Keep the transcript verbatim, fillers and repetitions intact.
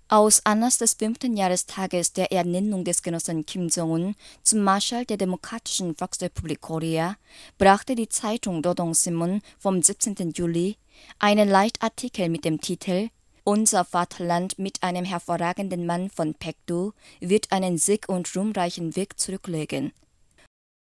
Aus Anlass des fünften Jahrestages der Ernennung des Genossen Kim Jong-un zum Marschall der Demokratischen Volksrepublik Korea brachte die Zeitung Rodong-Sinmun vom siebzehnten Juli einen Leitartikel mit dem Titel »Unser Vaterland mit einem hervorragenden Mann von Paekdu wird einen sieg- und ruhmreichen Weg zurücklegen«